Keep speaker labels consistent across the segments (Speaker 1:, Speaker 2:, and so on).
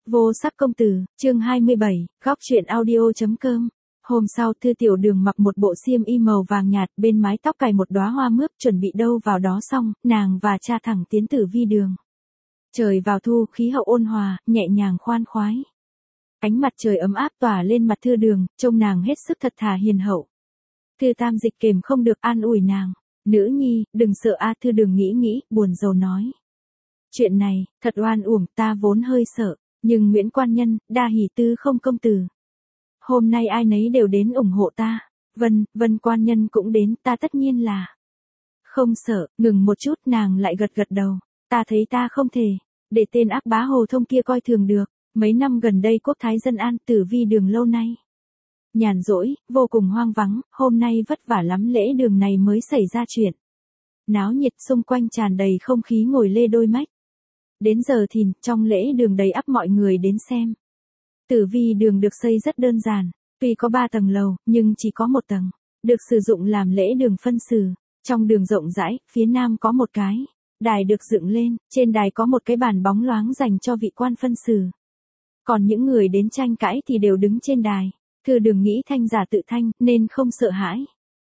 Speaker 1: Vô sắc công tử, chương 27, góc truyện audio.com. Hôm sau Thư Tiểu Đường mặc một bộ xiêm y màu vàng nhạt, bên mái tóc cài một đóa hoa mướp, chuẩn bị đâu vào đó xong, nàng và cha thẳng tiến Tử Vi đường. Trời vào thu, khí hậu ôn hòa, nhẹ nhàng khoan khoái. Ánh mặt trời ấm áp tỏa lên mặt Thư Đường, trông nàng hết sức thật thà hiền hậu. Thư Tam Dịch kềm không được an ủi nàng. Nữ nhi, đừng sợ a. Thư Đường nghĩ, buồn rầu nói. Chuyện này, thật oan uổng, ta vốn hơi sợ. Nhưng Nguyễn Quan Nhân, đa hỷ tư không công tử. Hôm nay ai nấy đều đến ủng hộ ta. Vân Quan Nhân cũng đến, ta tất nhiên là. Không sợ, ngừng một chút nàng lại gật đầu. Ta thấy ta không thể. Để tên ác bá Hồ Thông kia coi thường được. Mấy năm gần đây quốc thái dân an, Tử Vi đường lâu nay nhàn rỗi, vô cùng hoang vắng, hôm nay vất vả lắm lễ đường này mới xảy ra chuyện. Náo nhiệt xung quanh tràn đầy không khí ngồi lê đôi mách. Đến giờ thìn, trong lễ đường đầy ắp mọi người đến xem. Tử Vi đường được xây rất đơn giản, tuy có 3 tầng lầu, nhưng chỉ có 1 tầng, được sử dụng làm lễ đường phân xử. Trong đường rộng rãi, phía nam có một cái đài được dựng lên, trên đài có một cái bàn bóng loáng dành cho vị quan phân xử. Còn những người đến tranh cãi thì đều đứng trên đài. Thư Đường nghĩ thanh giả tự thanh, nên không sợ hãi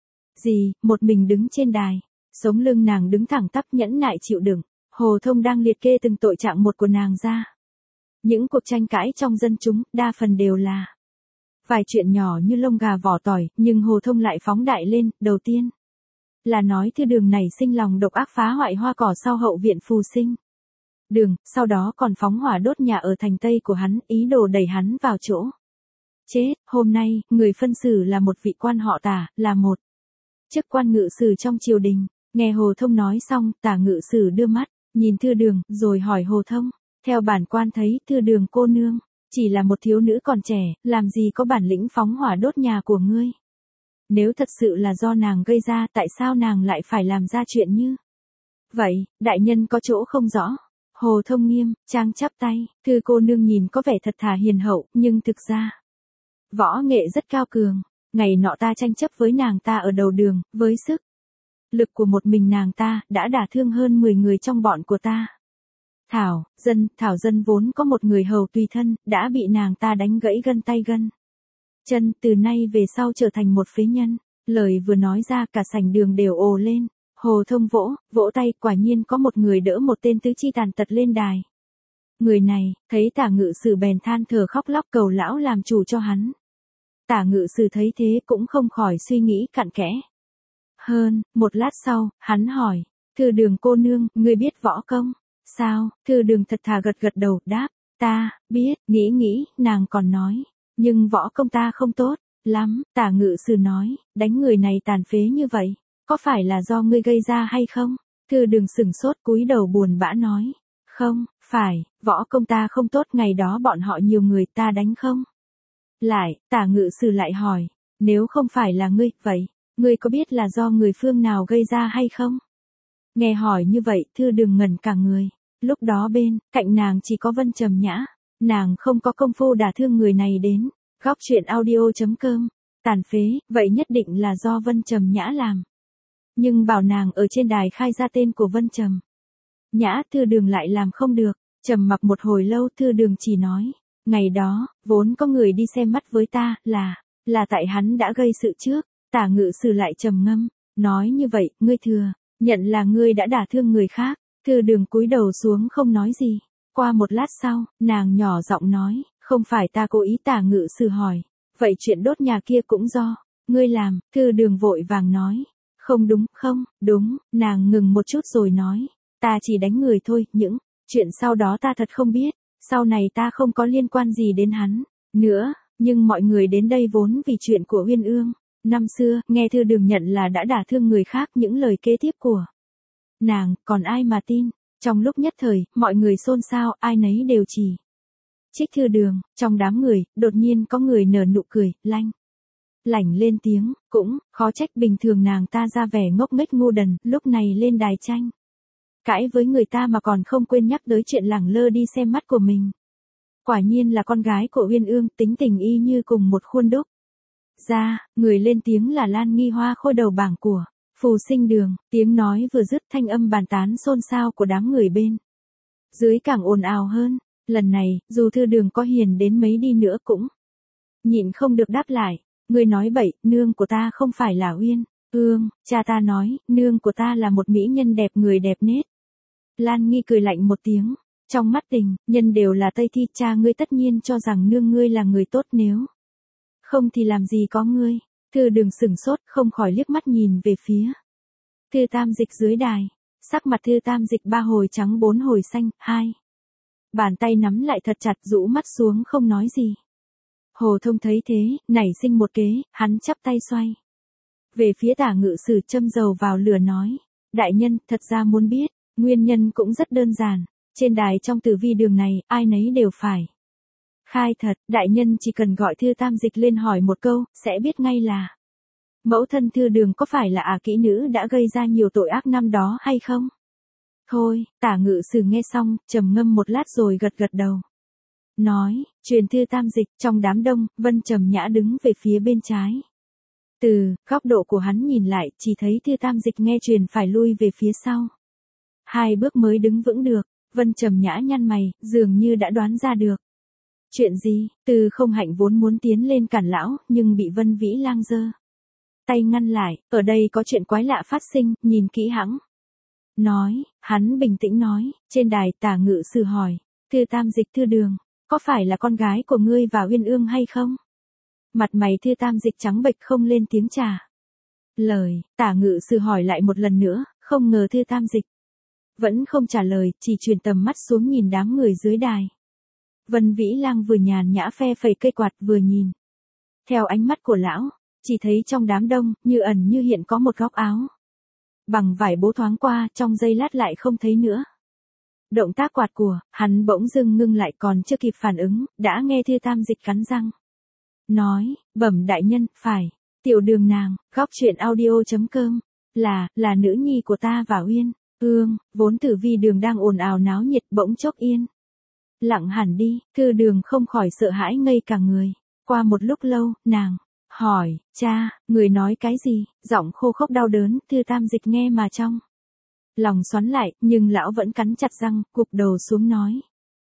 Speaker 1: gì, một mình đứng trên đài. Sống lưng nàng đứng thẳng tắp nhẫn nại chịu đựng. Hồ Thông đang liệt kê từng tội trạng một của nàng ra. Những cuộc tranh cãi trong dân chúng, đa phần đều là vài chuyện nhỏ như lông gà vỏ tỏi, nhưng Hồ Thông lại phóng đại lên. Đầu tiên là nói Thư Đường này sinh lòng độc ác phá hoại hoa cỏ sau hậu viện Phù Sinh đường, sau đó còn phóng hỏa đốt nhà ở thành Tây của hắn, ý đồ đẩy hắn vào chỗ chết. Hôm nay, người phân xử là một vị quan họ Tả, là một chức quan ngự sử trong triều đình. Nghe Hồ Thông nói xong, Tả ngự sử đưa mắt nhìn Thư Đường, rồi hỏi Hồ Thông, theo bản quan thấy, Thư Đường cô nương chỉ là một thiếu nữ còn trẻ, làm gì có bản lĩnh phóng hỏa đốt nhà của ngươi. Nếu thật sự là do nàng gây ra, tại sao nàng lại phải làm ra chuyện như vậy? Đại nhân có chỗ không rõ. Hồ Thông nghiêm trang chắp tay, Thư cô nương nhìn có vẻ thật thà hiền hậu, nhưng thực ra võ nghệ rất cao cường. Ngày nọ ta tranh chấp với nàng ta ở đầu đường, với sức lực của một mình nàng ta, đã đả thương hơn 10 người trong bọn của ta. Thảo dân vốn có một người hầu tùy thân, đã bị nàng ta đánh gãy gân tay gân chân, từ nay về sau trở thành một phế nhân. Lời vừa nói ra, cả sảnh đường đều ồ lên. Hồ Thông vỗ tay, quả nhiên có một người đỡ một tên tứ chi tàn tật lên đài. Người này, thấy Tả ngự sử bèn than thở khóc lóc cầu lão làm chủ cho hắn. Tả ngự sử thấy thế cũng không khỏi suy nghĩ cặn kẽ. Hơn, một lát sau, hắn hỏi, Thư Đường cô nương, ngươi biết võ công? Sao? Thư Đường thật thà gật đầu, đáp, ta biết. Nghĩ, nàng còn nói, nhưng võ công ta không tốt lắm. Tả ngự sử nói, đánh người này tàn phế như vậy, có phải là do ngươi gây ra hay không? Thư Đường sửng sốt cúi đầu buồn bã nói, không phải, võ công ta không tốt, ngày đó bọn họ nhiều người, ta đánh không lại. Tả ngự sử lại hỏi, nếu không phải là ngươi, vậy, ngươi có biết là do người phương nào gây ra hay không? Nghe hỏi như vậy, Thư Đường ngẩn cả người. Lúc đó bên cạnh nàng chỉ có Vân Trầm Nhã. Nàng không có công phu đả thương người này đến. Góc truyện audio.com. Tàn phế, vậy nhất định là do Vân Trầm Nhã làm. Nhưng bảo nàng ở trên đài khai ra tên của Vân Trầm Nhã, Thư Đường lại làm không được. Trầm mặc một hồi lâu, Thư Đường chỉ nói, ngày đó, vốn có người đi xem mắt với ta, là tại hắn đã gây sự trước. Tả ngự sử lại trầm ngâm, nói như vậy, ngươi thừa nhận là ngươi đã đả thương người khác. Thư Đường cúi đầu xuống không nói gì. Qua một lát sau, nàng nhỏ giọng nói, không phải ta cố ý. Tả ngự sử hỏi, vậy chuyện đốt nhà kia cũng do ngươi làm? Thư Đường vội vàng nói, không đúng. Nàng ngừng một chút rồi nói, ta chỉ đánh người thôi, những chuyện sau đó ta thật không biết. Sau này ta không có liên quan gì đến hắn nữa, nhưng mọi người đến đây vốn vì chuyện của Uyên Ương. Năm xưa, nghe Thư Đường nhận là đã đả thương người khác, những lời kế tiếp của nàng, còn ai mà tin. Trong lúc nhất thời, mọi người xôn xao, ai nấy đều chỉ trích Thư Đường. Trong đám người, đột nhiên có người nở nụ cười, lảnh lên tiếng, cũng khó trách bình thường nàng ta ra vẻ ngốc nghếch ngu đần, lúc này lên đài tranh cãi với người ta mà còn không quên nhắc tới chuyện lẳng lơ đi xem mắt của mình. Quả nhiên là con gái của Uyên Ương, tính tình y như cùng một khuôn đúc. Người lên tiếng là Lan Nghi Hoa, khôi đầu bảng của Phù Sinh đường. Tiếng nói vừa dứt, thanh âm bàn tán xôn xao của đám người bên dưới càng ồn ào hơn. Lần này, dù thư đường có hiền đến mấy đi nữa cũng nhịn không được đáp lại. Ngươi nói bậy, nương của ta không phải là Uyên Ương, cha ta nói, nương của ta là một mỹ nhân đẹp người đẹp nết. Lan Nghi cười lạnh một tiếng. Trong mắt Tình, nhân đều là Tây Thi, cha ngươi tất nhiên cho rằng nương ngươi là người tốt, nếu không thì làm gì có ngươi. Thư đường sửng sốt, không khỏi liếc mắt nhìn về phía Thư Tam Dịch dưới đài. Sắc mặt Thư Tam Dịch 3 hồi trắng 4 hồi xanh, 2 bàn tay nắm lại thật chặt, rũ mắt xuống không nói gì. Hồ Thông thấy thế, nảy sinh một kế, hắn chắp tay xoay về phía Tả Ngự Sử, châm dầu vào lửa nói: đại nhân, thật ra muốn biết, nguyên nhân cũng rất đơn giản. Trên đài trong tử vi đường này, ai nấy đều phải khai thật, đại nhân chỉ cần gọi Thư Tam Dịch lên hỏi một câu, sẽ biết ngay là mẫu thân Thư đường có phải là kỹ nữ đã gây ra nhiều tội ác năm đó hay không. Thôi, Tả Ngự Sử nghe xong, trầm ngâm một lát rồi gật gật đầu. Nói, truyền Thư Tam Dịch. Trong đám đông, Vân Trầm Nhã đứng về phía bên trái. Từ góc độ của hắn nhìn lại, chỉ thấy Thư Tam Dịch nghe truyền phải lui về phía sau 2 bước mới đứng vững được. Vân Trầm Nhã nhăn mày, dường như đã đoán ra được. Chuyện gì? Từ Không Hạnh vốn muốn tiến lên cản lão, nhưng bị Vân Vĩ Lang giơ tay ngăn lại. Ở đây có chuyện quái lạ phát sinh, nhìn kỹ hãng nói. Hắn bình tĩnh nói. Trên đài, Tả Ngự Sử hỏi: Thư Tam Dịch, Thư đường có phải là con gái của ngươi và Uyên Ương hay không? Mặt mày Thư Tam Dịch trắng bệch, không lên tiếng trả lời. Tả Ngự Sử hỏi lại một lần nữa, không ngờ Thư Tam Dịch vẫn không trả lời, chỉ chuyển tầm mắt xuống nhìn đám người dưới đài. Vân Vĩ Lang vừa nhàn nhã phe phẩy cây quạt vừa nhìn theo ánh mắt của lão, chỉ thấy trong đám đông, như ẩn như hiện có một góc áo bằng vải bố thoáng qua, trong giây lát lại không thấy nữa. Động tác quạt của hắn bỗng dưng ngưng lại, còn chưa kịp phản ứng, đã nghe Thư Tam Dịch cắn răng nói: bẩm đại nhân, phải, tiểu đường nàng, góc truyện audio.com, là nữ nhi của ta và Uyên Ương. Vốn tử vi đường đang ồn ào náo nhiệt, bỗng chốc yên lặng hẳn đi. Thư đường không khỏi sợ hãi ngây cả người. Qua một lúc lâu, nàng hỏi: cha, người nói cái gì? Giọng khô khốc đau đớn. Thư Tam Dịch nghe mà trong lòng xoắn lại, nhưng lão vẫn cắn chặt răng, gục đầu xuống nói: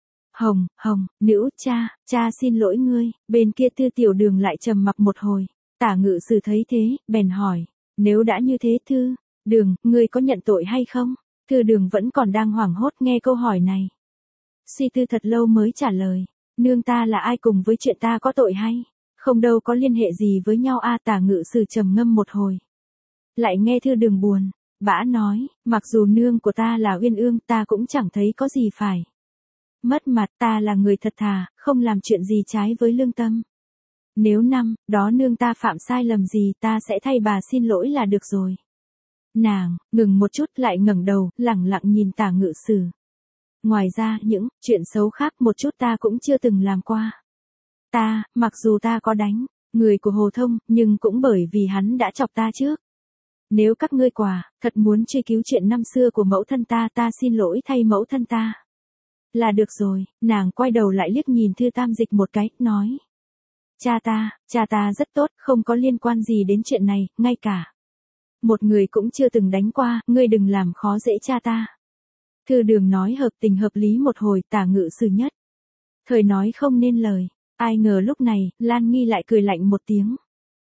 Speaker 1: Hồng, nữ, cha xin lỗi ngươi. Bên kia Thư tiểu đường lại trầm mặc một hồi. Tả Ngự Sử thấy thế, bèn hỏi: nếu đã như thế Thư đường, ngươi có nhận tội hay không? Thư đường vẫn còn đang hoảng hốt nghe câu hỏi này. Suy tư thật lâu mới trả lời: nương ta là ai, cùng với chuyện ta có tội hay không đâu có liên hệ gì với nhau a. Tả Ngự Sử trầm ngâm một hồi, lại nghe Thư đường buồn bã nói: mặc dù nương của ta là Uyên Ương, ta cũng chẳng thấy có gì phải mất mặt. Ta là người thật thà, không làm chuyện gì trái với lương tâm. Nếu năm đó nương ta phạm sai lầm gì, ta sẽ thay bà xin lỗi là được rồi. Nàng ngừng một chút, lại ngẩng đầu, lẳng lặng nhìn Tả Ngự Sử. Ngoài ra, những chuyện xấu khác một chút ta cũng chưa từng làm qua. Mặc dù ta có đánh người của Hồ Thông, nhưng cũng bởi vì hắn đã chọc ta trước. Nếu các ngươi thật muốn truy cứu chuyện năm xưa của mẫu thân ta xin lỗi thay mẫu thân ta là được rồi. Nàng quay đầu lại liếc nhìn Thư Tam Dịch một cái, nói: cha ta rất tốt, không có liên quan gì đến chuyện này, ngay cả một người cũng chưa từng đánh qua, ngươi đừng làm khó dễ cha ta. Thư đường nói hợp tình hợp lý một hồi. Tả Ngự Sử nhất thời nói không nên lời. Ai ngờ lúc này, Lan Nghi lại cười lạnh một tiếng.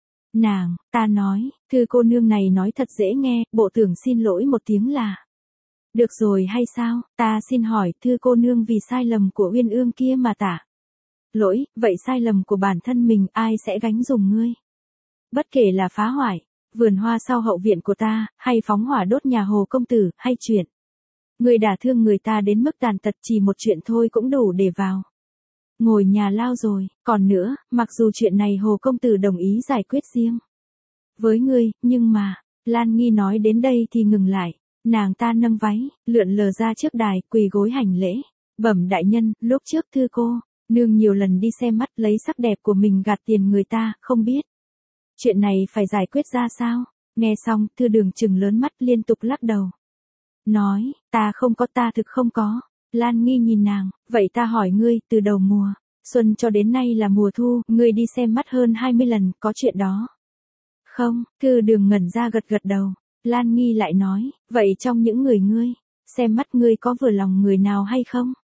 Speaker 1: Ta nói, Thư cô nương này nói thật dễ nghe, bộ tưởng xin lỗi một tiếng là được rồi hay sao? Ta xin hỏi, Thư cô nương vì sai lầm của Uyên Ương kia mà tả lỗi, vậy sai lầm của bản thân mình ai sẽ gánh giùm ngươi? Bất kể là phá hoại vườn hoa sau hậu viện của ta, hay phóng hỏa đốt nhà Hồ công tử, hay chuyện ngươi đả thương người ta đến mức tàn tật, chỉ một chuyện thôi cũng đủ để vào ngồi nhà lao rồi. Còn nữa, mặc dù chuyện này Hồ công tử đồng ý giải quyết riêng với ngươi, nhưng mà, Lan Nghi nói đến đây thì ngừng lại. Nàng ta nâng váy, lượn lờ ra trước đài, quỳ gối hành lễ. Bẩm đại nhân, lúc trước Thư cô nương nhiều lần đi xem mắt, lấy sắc đẹp của mình gạt tiền người ta, không biết chuyện này phải giải quyết ra sao? Nghe xong, Thư đường trừng lớn mắt, liên tục lắc đầu. Nói: ta thực không có. Lan Nghi nhìn nàng: vậy ta hỏi ngươi, từ đầu mùa xuân cho đến nay là mùa thu, ngươi đi xem mắt hơn 20 lần, có chuyện đó không? Thư đường ngẩn ra, gật gật đầu. Lan Nghi lại nói: vậy trong những người ngươi xem mắt, ngươi có vừa lòng người nào hay không?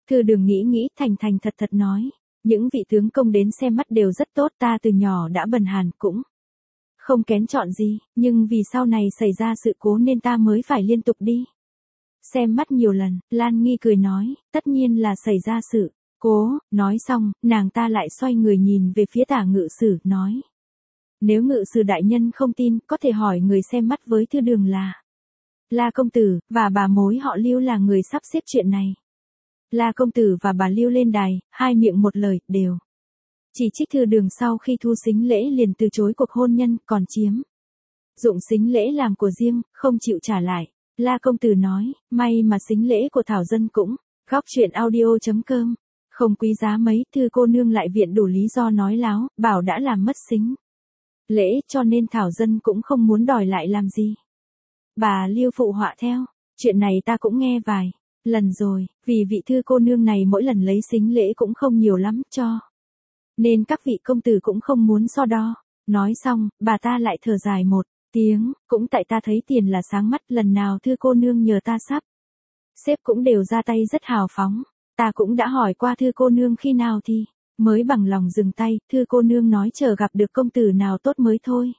Speaker 1: Thư Đường nghĩ nghĩ thành thành thật thật nói. Những vị tướng công đến xem mắt đều rất tốt, ta từ nhỏ đã bần hàn cũng không kén chọn gì, nhưng vì sau này xảy ra sự cố nên ta mới phải liên tục đi xem mắt nhiều lần. Lan Nghi cười nói, tất nhiên là xảy ra sự cố. Nói xong, nàng ta lại xoay người nhìn về phía Tả Ngự Sử, nói. Nếu Ngự Sử đại nhân không tin, có thể hỏi người xem mắt với Thư Đường là La công tử, và bà mối họ Lưu là người sắp xếp chuyện này. La công tử và bà Lưu lên đài, hai miệng một lời, đều chỉ trích Thư Đường sau khi thu sính lễ liền từ chối cuộc hôn nhân, còn chiếm dụng sính lễ làm của riêng, không chịu trả lại. La công tử nói, may mà sính lễ của Thảo dân cũng, góc chuyện audio.com, không quý giá mấy, Thư cô nương lại viện đủ lý do nói láo, bảo đã làm mất sính lễ cho nên Thảo dân cũng không muốn đòi lại làm gì. Bà Lưu phụ họa theo, chuyện này ta cũng nghe vài lần rồi, vì vị Thư cô nương này mỗi lần lấy sính lễ cũng không nhiều lắm cho nên các vị công tử cũng không muốn so đo. Nói xong, bà ta lại thở dài một tiếng, cũng tại ta thấy tiền là sáng mắt, lần nào Thư cô nương nhờ ta sắp xếp cũng đều ra tay rất hào phóng. Ta cũng đã hỏi qua Thư cô nương khi nào thì mới bằng lòng dừng tay, Thư cô nương nói chờ gặp được công tử nào tốt mới thôi.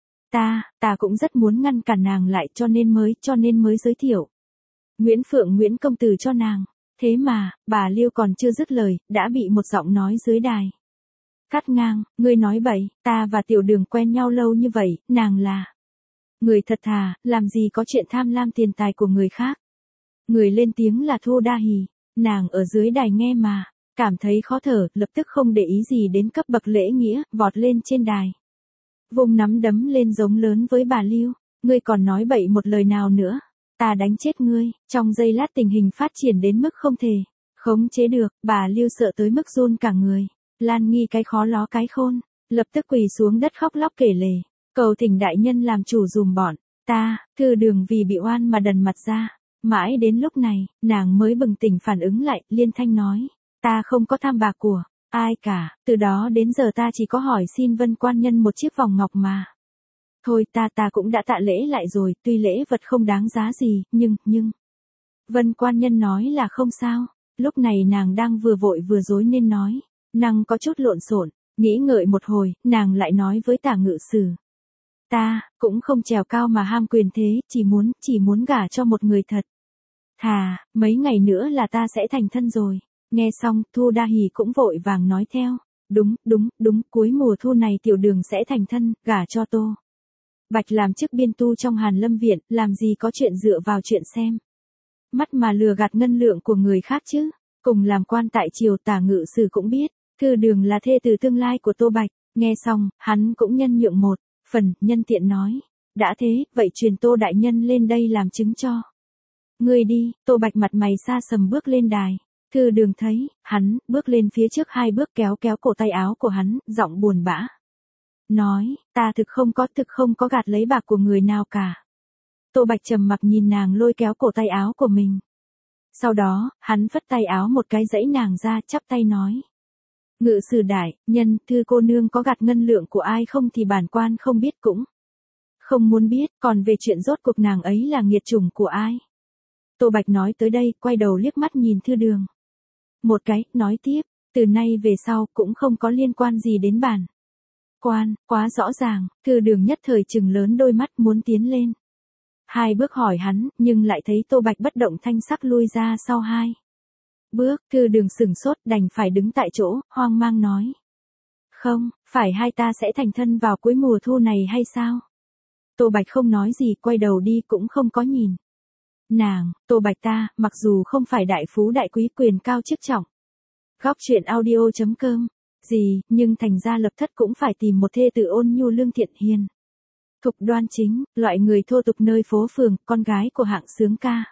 Speaker 1: Ta cũng rất muốn ngăn cản nàng lại cho nên mới giới thiệu Nguyễn Phượng Nguyễn công tử cho nàng. Thế mà, bà Lưu còn chưa dứt lời, đã bị một giọng nói dưới đài cắt ngang, ngươi nói bậy, ta và Tiểu Đường quen nhau lâu như vậy, nàng là người thật thà, làm gì có chuyện tham lam tiền tài của người khác. Người lên tiếng là Thu Đa Hỉ, nàng ở dưới đài nghe mà cảm thấy khó thở, lập tức không để ý gì đến cấp bậc lễ nghĩa, vọt lên trên đài, vùng nắm đấm lên giống lớn với bà Lưu, ngươi còn nói bậy một lời nào nữa, ta đánh chết ngươi. Trong giây lát tình hình phát triển đến mức không thể khống chế được, bà Lưu sợ tới mức run cả người. Lan Nghi cái khó ló cái khôn, lập tức quỳ xuống đất khóc lóc kể lể, cầu thỉnh đại nhân làm chủ dùm bọn ta. Thư Đường vì bị oan mà đần mặt ra, mãi đến lúc này, nàng mới bừng tỉnh phản ứng lại, liên thanh nói, ta không có tham bạc của ai cả, từ đó đến giờ ta chỉ có hỏi xin Vân quan nhân một chiếc vòng ngọc mà thôi. Ta cũng đã tạ lễ lại rồi, tuy lễ vật không đáng giá gì, nhưng Vân quan nhân nói là không sao. Lúc này nàng đang vừa vội vừa rối nên nói năng có chút lộn xộn. Nghĩ ngợi một hồi, nàng lại nói với Tả Ngự Sử, ta cũng không trèo cao mà ham quyền thế, chỉ muốn gả cho một người thật thà, mấy ngày nữa là ta sẽ thành thân rồi. Nghe xong, Thu Đa Hỉ cũng vội vàng nói theo, đúng, cuối mùa thu này Tiểu Đường sẽ thành thân, gả cho Tô Bạch làm chức biên tu trong Hàn Lâm viện, làm gì có chuyện dựa vào chuyện xem mắt mà lừa gạt ngân lượng của người khác chứ. Cùng làm quan tại triều, Tả Ngự Sử cũng biết Thư Đường là thê tử tương lai của Tô Bạch. Nghe xong, hắn cũng nhân nhượng một phần, nhân tiện nói, đã thế, vậy truyền Tô đại nhân lên đây làm chứng cho ngươi đi. Tô Bạch mặt mày xa sầm bước lên đài. Thư Đường thấy hắn bước lên phía trước 2 bước, kéo cổ tay áo của hắn, giọng buồn bã nói, ta thực không có gạt lấy bạc của người nào cả. Tô Bạch trầm mặc nhìn nàng lôi kéo cổ tay áo của mình. Sau đó, hắn phất tay áo một cái dãy nàng ra, chắp tay nói, Ngự Sử đại nhân, Thư cô nương có gạt ngân lượng của ai không thì bản quan không biết cũng không muốn biết, còn về chuyện rốt cuộc nàng ấy là nghiệt chủng của ai. Tô Bạch nói tới đây, quay đầu liếc mắt nhìn Thư Đường một cái, nói tiếp, từ nay về sau cũng không có liên quan gì đến bản quan, quá rõ ràng. Thư Đường nhất thời trừng lớn đôi mắt, muốn tiến lên 2 bước hỏi hắn, nhưng lại thấy Tô Bạch bất động thanh sắc lui ra sau 2 bước. Thư Đường sửng sốt, đành phải đứng tại chỗ, hoang mang nói, không phải hai ta sẽ thành thân vào cuối mùa thu này hay sao? Tô Bạch không nói gì, quay đầu đi cũng không có nhìn nàng. Tô Bạch ta, mặc dù không phải đại phú đại quý quyền cao chức trọng, góc chuyện audio.com gì, nhưng thành ra lập thất cũng phải tìm một thê tử ôn nhu lương thiện hiền thục đoan chính, loại người thô tục nơi phố phường, con gái của hạng sướng ca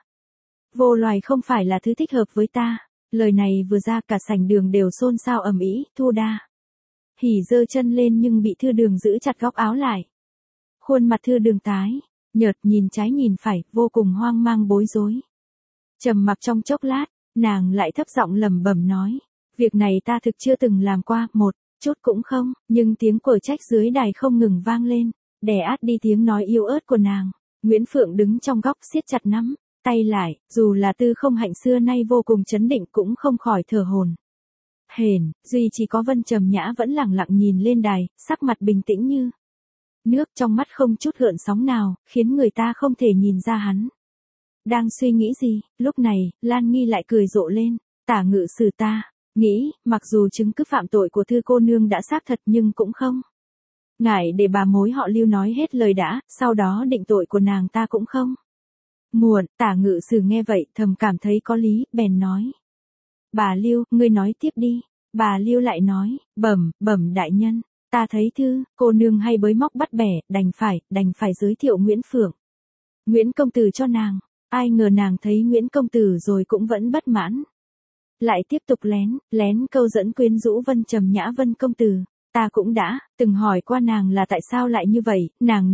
Speaker 1: vô loài không phải là thứ thích hợp với ta. Lời này vừa ra, cả sảnh đường đều xôn xao ầm ĩ. Thu Đa Hỉ giơ chân lên nhưng bị Thư Đường giữ chặt góc áo lại. Khuôn mặt Thư Đường tái nhợt, nhìn trái nhìn phải, vô cùng hoang mang bối rối. Trầm mặc trong chốc lát, nàng lại thấp giọng lẩm bẩm nói, việc này ta thực chưa từng làm qua, một chút cũng không. Nhưng tiếng quở trách dưới đài không ngừng vang lên, đè át đi tiếng nói yếu ớt của nàng. Nguyễn Phượng đứng trong góc siết chặt nắm tay lại, dù là Tư Không Hạnh xưa nay vô cùng trấn định cũng không khỏi thở hổn hển, duy chỉ có Vân Trầm Nhã vẫn lẳng lặng nhìn lên đài, sắc mặt bình tĩnh như nước, trong mắt không chút gợn sóng nào, khiến người ta không thể nhìn ra hắn đang suy nghĩ gì. Lúc này, Lan Nghi lại cười rộ lên, Tả ngự sử ta nghĩ, mặc dù chứng cứ phạm tội của Thư cô nương đã xác thật nhưng cũng không ngại để bà mối họ Lưu nói hết lời đã, sau đó định tội của nàng ta cũng không muộn. Tả ngự sử nghe vậy thầm cảm thấy có lý, bèn nói: Bà Lưu, ngươi nói tiếp đi. Bà Lưu lại nói: Bẩm đại nhân, ta thấy Thư cô nương hay bới móc bắt bẻ, đành phải giới thiệu Nguyễn công tử cho nàng. Ai ngờ nàng thấy Nguyễn công tử rồi cũng vẫn bất mãn, lại tiếp tục lén câu dẫn quyến rũ Vân Trầm Nhã. Vân công tử, ta cũng đã từng hỏi qua nàng là tại sao lại như vậy, nàng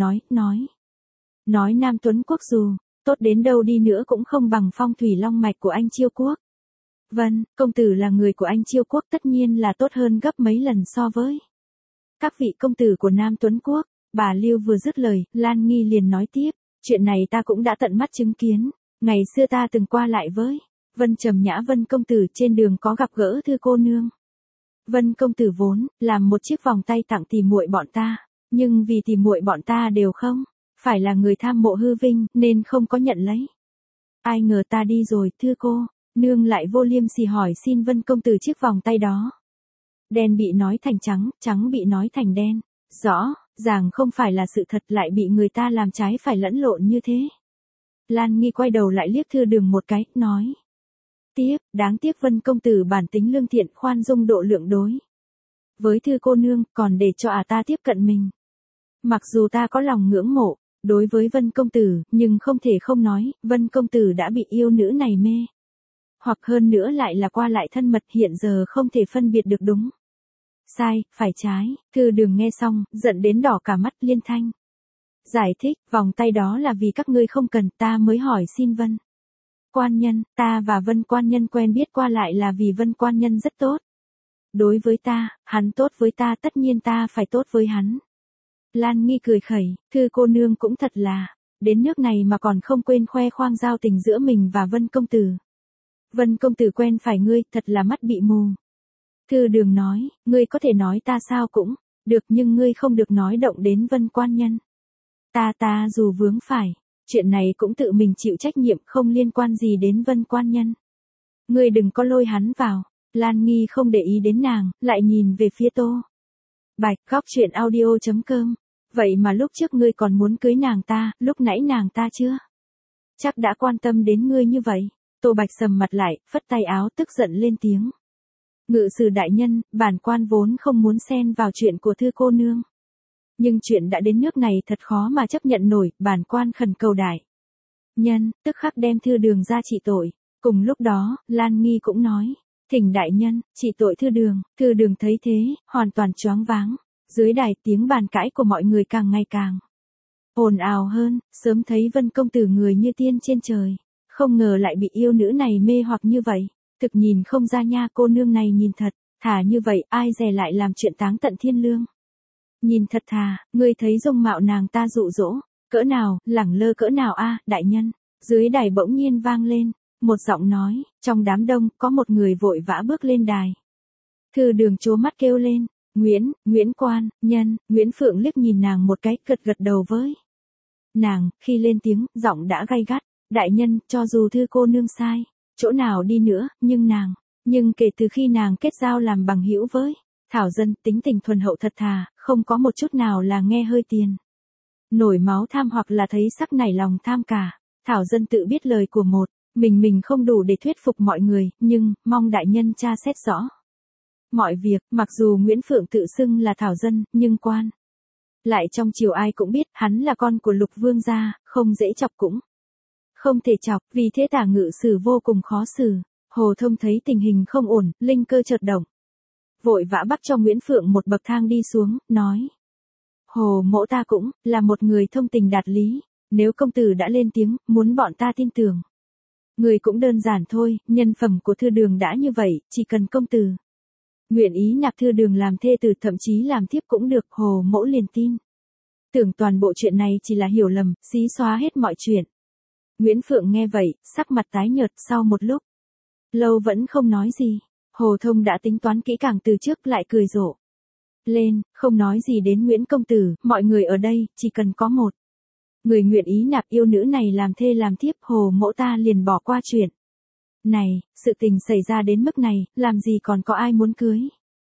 Speaker 1: nói Nam Tuấn Quốc dù tốt đến đâu đi nữa cũng không bằng phong thủy long mạch của anh Chiêu Quốc. Vân công tử là người của anh Chiêu Quốc, tất nhiên là tốt hơn gấp mấy lần so với các vị công tử của Nam Tuấn Quốc. Bà Lưu vừa dứt lời, Lan Nghi liền nói tiếp: Chuyện này ta cũng đã tận mắt chứng kiến, ngày xưa ta từng qua lại với Vân Trầm Nhã. Vân công tử trên đường có gặp gỡ Thư cô nương. Vân công tử vốn làm một chiếc vòng tay tặng tỉ muội bọn ta, nhưng vì tỉ muội bọn ta đều không phải là người tham mộ hư vinh nên không có nhận lấy. Ai ngờ ta đi rồi, Thư cô nương lại vô liêm sỉ hỏi xin Vân công tử chiếc vòng tay đó. Đen bị nói thành trắng, trắng bị nói thành đen, rõ ràng không phải là sự thật, lại bị người ta làm trái phải lẫn lộn như thế. Lan Nghi quay đầu lại liếc Thư Đường một cái, nói tiếp: Đáng tiếc Vân công tử bản tính lương thiện, khoan dung độ lượng đối với Thư cô nương, còn để cho ta tiếp cận mình. Mặc dù ta có lòng ngưỡng mộ đối với Vân công tử, nhưng không thể không nói, Vân công tử đã bị yêu nữ này mê, hoặc hơn nữa lại là qua lại thân mật, hiện giờ không thể phân biệt được đúng sai, phải trái. Thư Đường nghe xong, giận đến đỏ cả mắt, liên thanh giải thích: Vòng tay đó là vì các ngươi không cần, ta mới hỏi xin Vân quan nhân, ta và Vân quan nhân quen biết qua lại là vì Vân quan nhân rất tốt đối với ta, hắn tốt với ta, tất nhiên ta phải tốt với hắn. Lan Nghi cười khẩy: Thư cô nương cũng thật là đến nước này mà còn không quên khoe khoang giao tình giữa mình và Vân công tử. Vân công tử quen phải ngươi, thật là mắt bị mù. Thư Đường nói: Ngươi có thể nói ta sao cũng được, nhưng ngươi không được nói động đến Vân quan nhân. Ta dù vướng phải chuyện này cũng tự mình chịu trách nhiệm, không liên quan gì đến Vân quan nhân. Ngươi đừng có lôi hắn vào. Lan Nghi không để ý đến nàng, lại nhìn về phía Tô Bạch. Góc truyện audio.com. Vậy mà lúc trước ngươi còn muốn cưới nàng ta, lúc nãy nàng ta chưa chắc đã quan tâm đến ngươi như vậy. Tô Bạch sầm mặt lại, phất tay áo, tức giận lên tiếng: Ngự sử đại nhân, bản quan vốn không muốn xen vào chuyện của Thư cô nương, nhưng chuyện đã đến nước này thật khó mà chấp nhận nổi, bản quan khẩn cầu đại nhân tức khắc đem Thư Đường ra trị tội. Cùng lúc đó, Lan Nghi cũng nói: Thỉnh đại nhân trị tội Thư Đường. Thư Đường thấy thế, hoàn toàn choáng váng. Dưới đài tiếng bàn cãi của mọi người càng ngày càng ồn ào hơn. Sớm thấy Vân công tử người như tiên trên trời, không ngờ lại bị yêu nữ này mê hoặc như vậy. Thực nhìn không ra nha, cô nương này nhìn thật thà như vậy, ai dè lại làm chuyện táng tận thiên lương. Nhìn thật thà, ngươi thấy dung mạo nàng ta dụ dỗ cỡ nào, lẳng lơ cỡ nào a, đại nhân. Dưới đài bỗng nhiên vang lên một giọng nói, trong đám đông có một người vội vã bước lên đài. Thư Đường trố mắt kêu lên: Nguyễn quan nhân. Nguyễn Phượng liếc nhìn nàng một cái, gật đầu với nàng, khi lên tiếng, giọng đã gay gắt: Đại nhân, cho dù Thư cô nương sai chỗ nào đi nữa, nhưng kể từ khi nàng kết giao làm bằng hữu với Thảo Dân, tính tình thuần hậu thật thà, không có một chút nào là nghe hơi tiền nổi máu tham hoặc là thấy sắc nảy lòng tham cả. Thảo Dân tự biết lời của một mình không đủ để thuyết phục mọi người, nhưng mong đại nhân tra xét rõ mọi việc. Mặc dù Nguyễn Phượng tự xưng là Thảo Dân, nhưng quan lại trong triều ai cũng biết hắn là con của Lục vương gia, không dễ chọc cũng không thể chọc, vì thế Tả ngự sử vô cùng khó xử. Hồ Thông thấy tình hình không ổn, linh cơ chợt động, vội vã bắt cho Nguyễn Phượng một bậc thang đi xuống, nói: Hồ mỗ ta cũng là một người thông tình đạt lý, nếu công tử đã lên tiếng, muốn bọn ta tin tưởng người cũng đơn giản thôi, nhân phẩm của Thư Đường đã như vậy, chỉ cần công tử nguyện ý nạp Thư Đường làm thê tử, thậm chí làm thiếp cũng được, Hồ mỗ liền tin tưởng toàn bộ chuyện này chỉ là hiểu lầm, xí xóa hết mọi chuyện. Nguyễn Phượng nghe vậy, sắc mặt tái nhợt sau một lúc. Lâu vẫn không nói gì. Hồ Thông đã tính toán kỹ càng từ trước lại cười rộ lên, không nói gì đến Nguyễn công tử, mọi người ở đây, chỉ cần có một người nguyện ý nạp yêu nữ này làm thê làm thiếp, Hồ mẫu ta liền bỏ qua chuyện này, sự tình xảy ra đến mức này, làm gì còn có ai muốn cưới.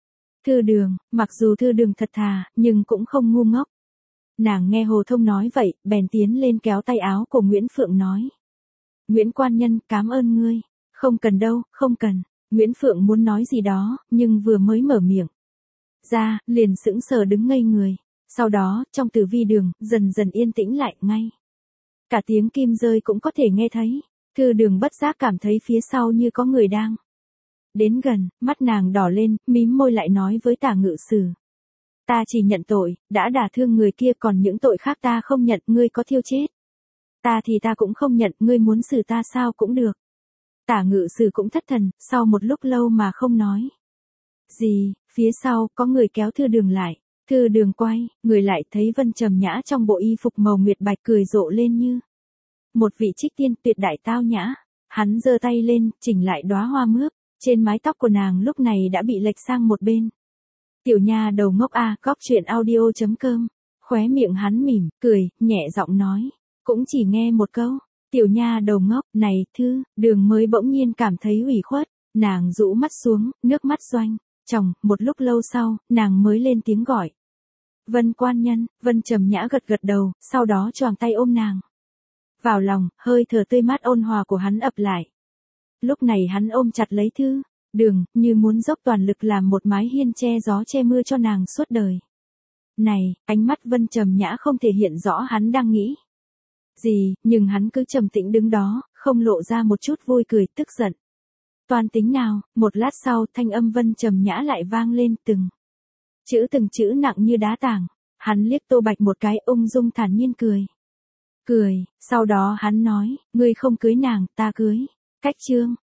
Speaker 1: Thư Đường, mặc dù Thư Đường thật thà, nhưng cũng không ngu ngốc. Nàng nghe Hồ Thông nói vậy, bèn tiến lên kéo tay áo của Nguyễn Phượng nói. Nguyễn quan nhân, cảm ơn ngươi. Không cần đâu, không cần. Nguyễn Phượng muốn nói gì đó, nhưng vừa mới mở miệng ra, liền sững sờ đứng ngây người. Sau đó, trong tử vi đường, dần dần yên tĩnh lại ngay. Cả tiếng kim rơi cũng có thể nghe thấy. Thư Đường bất giác cảm thấy phía sau như có người đang đến gần, mắt nàng đỏ lên, mím môi lại nói với Tả Ngự Sử. Ta chỉ nhận tội, đã đả thương người kia, còn những tội khác ta không nhận, ngươi có thiêu chết ta thì ta cũng không nhận, ngươi muốn xử ta sao cũng được. Tả Ngự Sử cũng thất thần, sau một lúc lâu mà không nói gì, phía sau có người kéo Thư Đường lại. Thư Đường quay, người lại thấy Vân Trầm Nhã trong bộ y phục màu nguyệt bạch cười rộ lên như một vị trích tiên tuyệt đại tao nhã. Hắn giơ tay lên, chỉnh lại đóa hoa mướp, trên mái tóc của nàng lúc này đã bị lệch sang một bên. Tiểu nha đầu ngốc a, Góc Chuyện Audio.com. Khóe miệng hắn mỉm, cười, nhẹ giọng nói. Cũng chỉ nghe một câu. Tiểu nha đầu ngốc, này, Thư Đường mới bỗng nhiên cảm thấy ủy khuất. Nàng rũ mắt xuống, nước mắt doanh tròng, một lúc lâu sau, nàng mới lên tiếng gọi. Vân quan nhân. Vân Trầm Nhã gật gật đầu, sau đó choàng tay ôm nàng vào lòng, hơi thở tươi mát ôn hòa của hắn ập lại. Lúc này hắn ôm chặt lấy Thư Đường, như muốn dốc toàn lực làm một mái hiên che gió che mưa cho nàng suốt đời. Này, ánh mắt Vân Trầm Nhã không thể hiện rõ hắn đang nghĩ gì, nhưng hắn cứ trầm tĩnh đứng đó, không lộ ra một chút vui cười, tức giận. Toan tính nào. Một lát sau, thanh âm Vân Trầm Nhã lại vang lên, từng chữ nặng như đá tảng. Hắn liếc Tô Bạch một cái, ung dung thản nhiên cười. Sau đó hắn nói, ngươi không cưới nàng, ta cưới. Cách chương